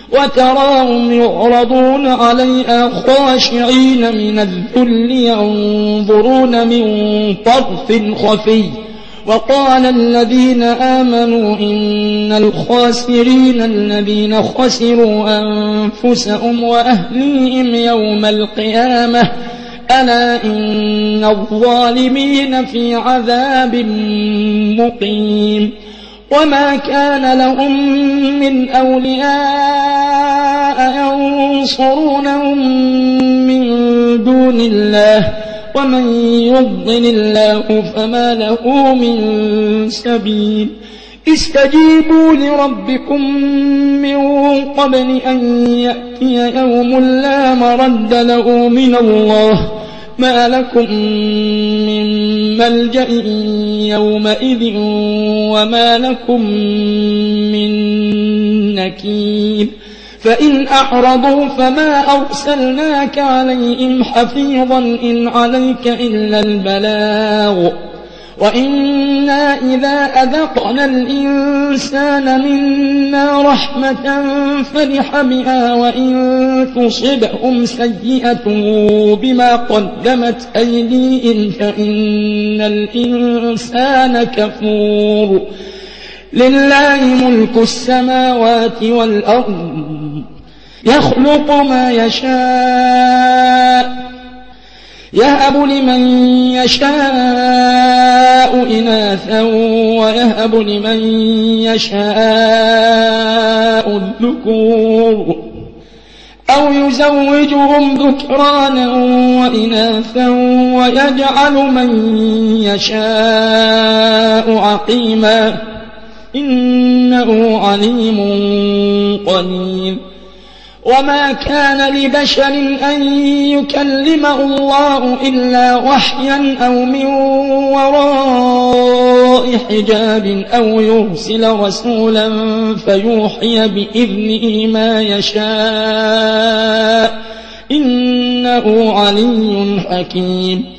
وتراهم يعرضون عليها خاشعين من الذل ينظرون من طرف خفي. وقال الذين آمنوا إن الخاسرين الذين خسروا أنفسهم وأهليهم يوم القيامة ألا إن الظالمين في عذاب مقيم. وما كان لهم من أولياء ينصرونهم من دون الله ومن يضلل الله فما له من سبيل. استجيبوا لربكم من قبل أن يأتي يوم لا مرد له من الله ما لكم من ملجأ يومئذ وما لكم من نكير. فإن أعرضوا فما أرسلناك عليهم حفيظا إن عليك إلا البلاغ وإنا إذا أذقنا الإنسان منا رحمة فرح بها وإن تصبهم سيئة بما قدمت أيديهم فإن الإنسان كفور. لله ملك السماوات والأرض يخلق ما يشاء يهب لمن يشاء إناثا ويهب لمن يشاء الذكور أو يزوجهم ذكرانا وإناثا ويجعل من يشاء عقيما إنه عليم قدير. وما كان لبشر أن يكلمه الله إلا وحيا أو من وراء حجاب أو يرسل رسولا فيوحي بإذنه ما يشاء إنه علي حكيم.